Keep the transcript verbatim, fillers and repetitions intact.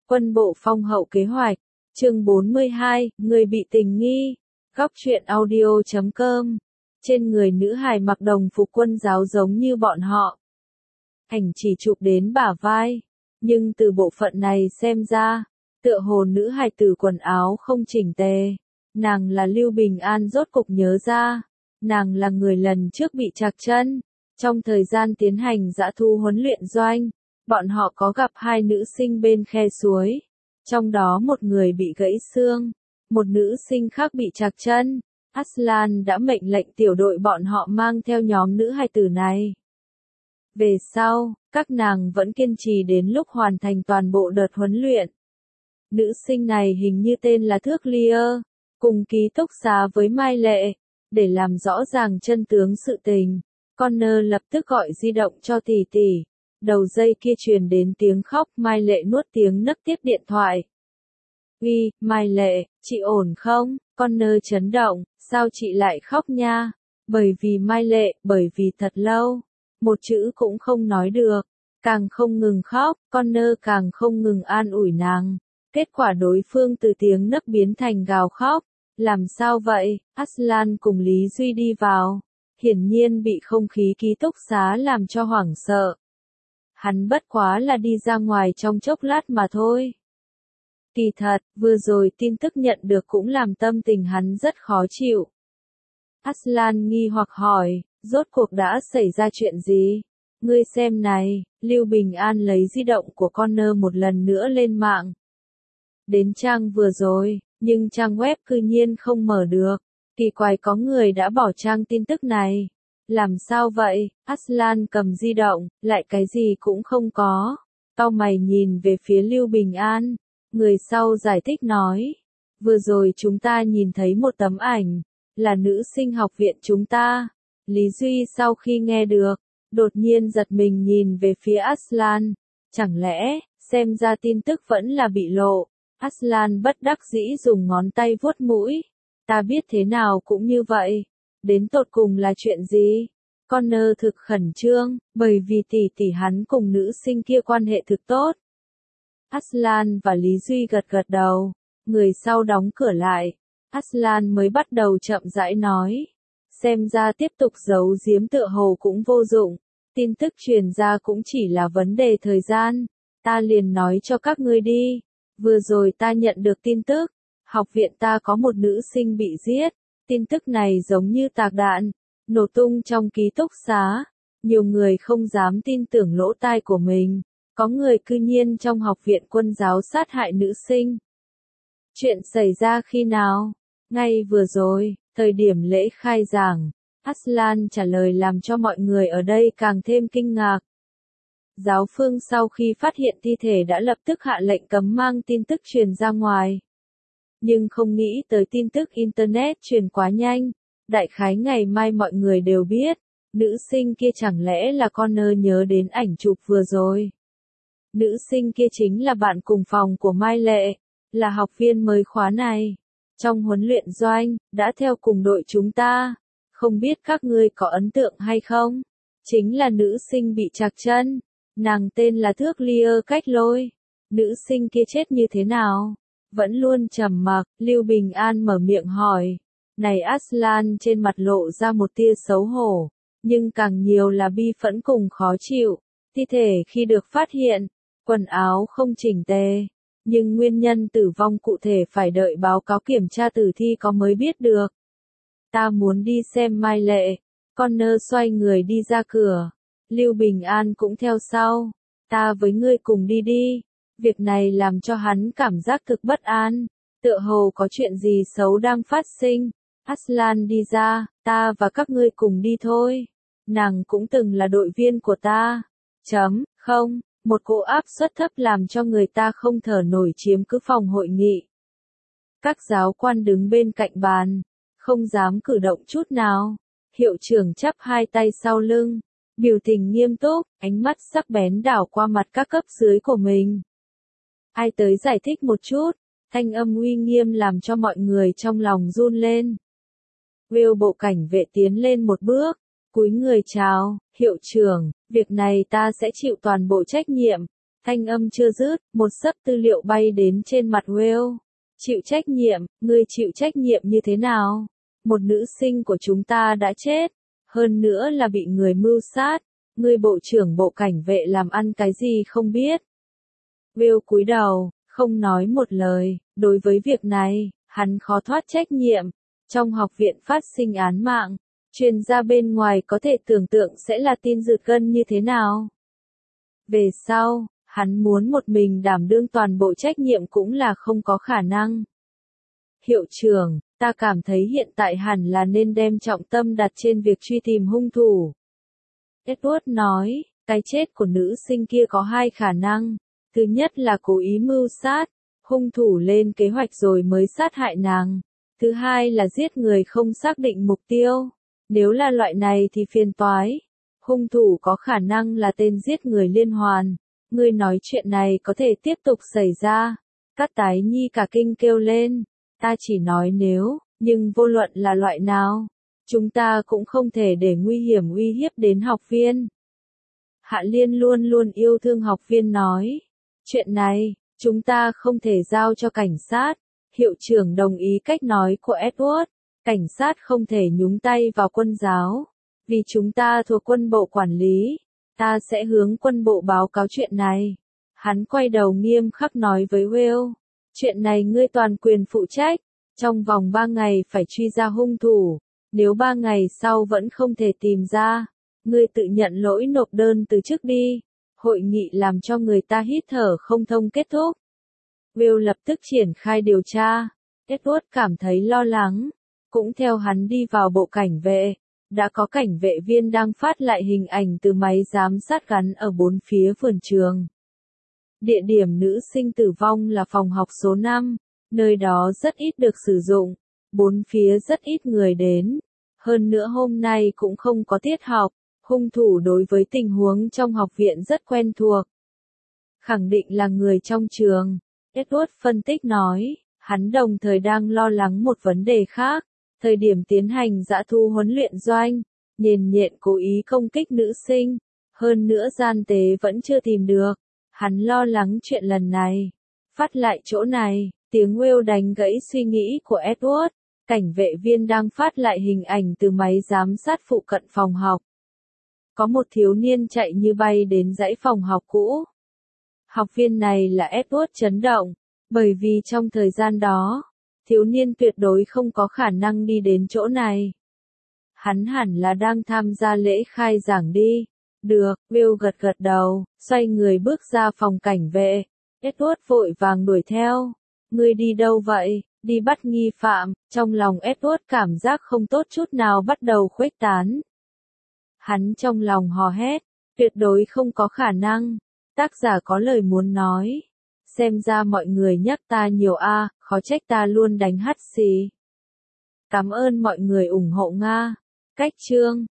Quân bộ phong hậu kế hoạch. Chương bốn mươi hai, người bị tình nghi. Góc truyện audio chấm com. Trên người nữ hài mặc đồng phục quân giáo giống như bọn họ. Ảnh chỉ chụp đến bả vai. Nhưng từ bộ phận này xem ra, tựa hồ nữ hài tử quần áo không chỉnh tề. Nàng là Lưu Bình An rốt cục nhớ ra. Nàng là người lần trước bị trạc chân. Trong thời gian tiến hành dã thu huấn luyện doanh, bọn họ có gặp hai nữ sinh bên khe suối. Trong đó một người bị gãy xương, một nữ sinh khác bị trạc chân. Aslan đã mệnh lệnh tiểu đội bọn họ mang theo nhóm nữ hài tử này. Về sau, các nàng vẫn kiên trì đến lúc hoàn thành toàn bộ đợt huấn luyện. Nữ sinh này hình như tên là Thước Lia, cùng ký túc xá với Mai Lệ. Để làm rõ ràng chân tướng sự tình, Connor lập tức gọi di động cho tỷ tỷ. Đầu dây kia truyền đến tiếng khóc, Mai Lệ nuốt tiếng nấc tiếp điện thoại. Uy, Mai Lệ, chị ổn không? Connor chấn động, sao chị lại khóc nha? Bởi vì Mai Lệ, bởi vì thật lâu, một chữ cũng không nói được, càng không ngừng khóc, Connor càng không ngừng an ủi nàng. Kết quả đối phương từ tiếng nấc biến thành gào khóc. Làm sao vậy? Aslan cùng Lý Duy đi vào. Hiển nhiên bị không khí ký túc xá làm cho hoảng sợ. Hắn bất quá là đi ra ngoài trong chốc lát mà thôi. Kỳ thật, vừa rồi tin tức nhận được cũng làm tâm tình hắn rất khó chịu. Aslan nghi hoặc hỏi, rốt cuộc đã xảy ra chuyện gì? Ngươi xem này, Lưu Bình An lấy di động của Connor một lần nữa lên mạng. Đến trang vừa rồi, nhưng trang web cư nhiên không mở được. Kỳ quái, có người đã bỏ trang tin tức này. Làm sao vậy? Aslan cầm di động, lại cái gì cũng không có. Cau mày nhìn về phía Lưu Bình An. Người sau giải thích nói. Vừa rồi chúng ta nhìn thấy một tấm ảnh. Là nữ sinh học viện chúng ta. Lý Duy sau khi nghe được, đột nhiên giật mình nhìn về phía Aslan. Chẳng lẽ, xem ra tin tức vẫn là bị lộ. Aslan bất đắc dĩ dùng ngón tay vuốt mũi. Ta biết thế nào cũng như vậy. Đến tột cùng là chuyện gì? Connor thực khẩn trương, bởi vì tỷ tỷ hắn cùng nữ sinh kia quan hệ thực tốt. Aslan và Lý Duy gật gật đầu. Người sau đóng cửa lại. Aslan mới bắt đầu chậm rãi nói. Xem ra tiếp tục giấu giếm tựa hồ cũng vô dụng. Tin tức truyền ra cũng chỉ là vấn đề thời gian. Ta liền nói cho các ngươi đi. Vừa rồi ta nhận được tin tức, học viện ta có một nữ sinh bị giết, tin tức này giống như tạc đạn, nổ tung trong ký túc xá, nhiều người không dám tin tưởng lỗ tai của mình, có người cư nhiên trong học viện quân giáo sát hại nữ sinh. Chuyện xảy ra khi nào? Ngay vừa rồi, thời điểm lễ khai giảng, Aslan trả lời làm cho mọi người ở đây càng thêm kinh ngạc. Giáo phương sau khi phát hiện thi thể đã lập tức hạ lệnh cấm mang tin tức truyền ra ngoài. Nhưng không nghĩ tới tin tức Internet truyền quá nhanh. Đại khái ngày mai mọi người đều biết. Nữ sinh kia chẳng lẽ là Connor nhớ đến ảnh chụp vừa rồi. Nữ sinh kia chính là bạn cùng phòng của Mai Lệ. Là học viên mới khóa này. Trong huấn luyện doanh, đã theo cùng đội chúng ta. Không biết các ngươi có ấn tượng hay không? Chính là nữ sinh bị trạc chân. Nàng tên là Thước Lia Cách Lôi. Nữ sinh kia chết như thế nào? Vẫn luôn trầm mặc, Lưu Bình An mở miệng hỏi. Này Aslan trên mặt lộ ra một tia xấu hổ, nhưng càng nhiều là bi phẫn cùng khó chịu. Thi thể khi được phát hiện, quần áo không chỉnh tề, nhưng nguyên nhân tử vong cụ thể phải đợi báo cáo kiểm tra tử thi có mới biết được. Ta muốn đi xem Mai Lệ. Connor xoay người đi ra cửa. Lưu Bình An cũng theo sau. Ta với ngươi cùng đi đi. Việc này làm cho hắn cảm giác thực bất an. Tựa hồ có chuyện gì xấu đang phát sinh. Aslan đi ra, ta và các ngươi cùng đi thôi. Nàng cũng từng là đội viên của ta. Chấm, không, một cỗ áp suất thấp làm cho người ta không thở nổi chiếm cứ phòng hội nghị. Các giáo quan đứng bên cạnh bàn, không dám cử động chút nào. Hiệu trưởng chắp hai tay sau lưng. Biểu tình nghiêm túc, ánh mắt sắc bén đảo qua mặt các cấp dưới của mình. Ai tới giải thích một chút, thanh âm uy nghiêm làm cho mọi người trong lòng run lên. Will bộ cảnh vệ tiến lên một bước, cúi người chào, hiệu trưởng, việc này ta sẽ chịu toàn bộ trách nhiệm. Thanh âm chưa dứt, một xấp tư liệu bay đến trên mặt Will. Chịu trách nhiệm, ngươi chịu trách nhiệm như thế nào? Một nữ sinh của chúng ta đã chết, hơn nữa là bị người mưu sát, ngươi bộ trưởng bộ cảnh vệ làm ăn cái gì không biết. Will cúi đầu, không nói một lời, đối với việc này, hắn khó thoát trách nhiệm. Trong học viện phát sinh án mạng, truyền ra bên ngoài có thể tưởng tượng sẽ là tin rượt gân như thế nào. Về sau, hắn muốn một mình đảm đương toàn bộ trách nhiệm cũng là không có khả năng. Hiệu trưởng, ta cảm thấy hiện tại hẳn là nên đem trọng tâm đặt trên việc truy tìm hung thủ. Edward nói, cái chết của nữ sinh kia có hai khả năng. Thứ nhất là cố ý mưu sát, hung thủ lên kế hoạch rồi mới sát hại nàng. Thứ hai là giết người không xác định mục tiêu. Nếu là loại này thì phiền toái. Hung thủ có khả năng là tên giết người liên hoàn. Ngươi nói chuyện này có thể tiếp tục xảy ra. Cát Tái Nhi cả kinh kêu lên. Ta chỉ nói nếu, nhưng vô luận là loại nào, chúng ta cũng không thể để nguy hiểm uy hiếp đến học viên. Hạ Liên luôn luôn yêu thương học viên nói. Chuyện này, chúng ta không thể giao cho cảnh sát. Hiệu trưởng đồng ý cách nói của Edward. Cảnh sát không thể nhúng tay vào quân giáo. Vì chúng ta thuộc quân bộ quản lý. Ta sẽ hướng quân bộ báo cáo chuyện này. Hắn quay đầu nghiêm khắc nói với Will. Chuyện này ngươi toàn quyền phụ trách. Trong vòng ba ngày phải truy ra hung thủ. Nếu ba ngày sau vẫn không thể tìm ra, ngươi tự nhận lỗi nộp đơn từ chức đi. Hội nghị làm cho người ta hít thở không thông kết thúc. Will lập tức triển khai điều tra. Edward cảm thấy lo lắng. Cũng theo hắn đi vào bộ cảnh vệ. Đã có cảnh vệ viên đang phát lại hình ảnh từ máy giám sát gắn ở bốn phía vườn trường. Địa điểm nữ sinh tử vong là phòng học số năm. Nơi đó rất ít được sử dụng. Bốn phía rất ít người đến. Hơn nữa hôm nay cũng không có tiết học. Hung thủ đối với tình huống trong học viện rất quen thuộc. Khẳng định là người trong trường. Edward phân tích nói, hắn đồng thời đang lo lắng một vấn đề khác. Thời điểm tiến hành dã thu huấn luyện doanh, Nhền Nhện cố ý công kích nữ sinh. Hơn nữa gian tế vẫn chưa tìm được. Hắn lo lắng chuyện lần này. Phát lại chỗ này, tiếng Will đánh gãy suy nghĩ của Edward. Cảnh vệ viên đang phát lại hình ảnh từ máy giám sát phụ cận phòng học. Có một thiếu niên chạy như bay đến dãy phòng học cũ. Học viên này là Edward chấn động, bởi vì trong thời gian đó, thiếu niên tuyệt đối không có khả năng đi đến chỗ này. Hắn hẳn là đang tham gia lễ khai giảng đi. Được, Will gật gật đầu, xoay người bước ra phòng cảnh vệ. Edward vội vàng đuổi theo. Ngươi đi đâu vậy? Đi bắt nghi phạm. Trong lòng Edward cảm giác không tốt chút nào bắt đầu khuếch tán. Hắn trong lòng hò hét, tuyệt đối không có khả năng. Tác giả có lời muốn nói. Xem ra mọi người nhắc ta nhiều a, khó trách ta luôn đánh hắt xì. Cảm ơn mọi người ủng hộ Nga. Cách chương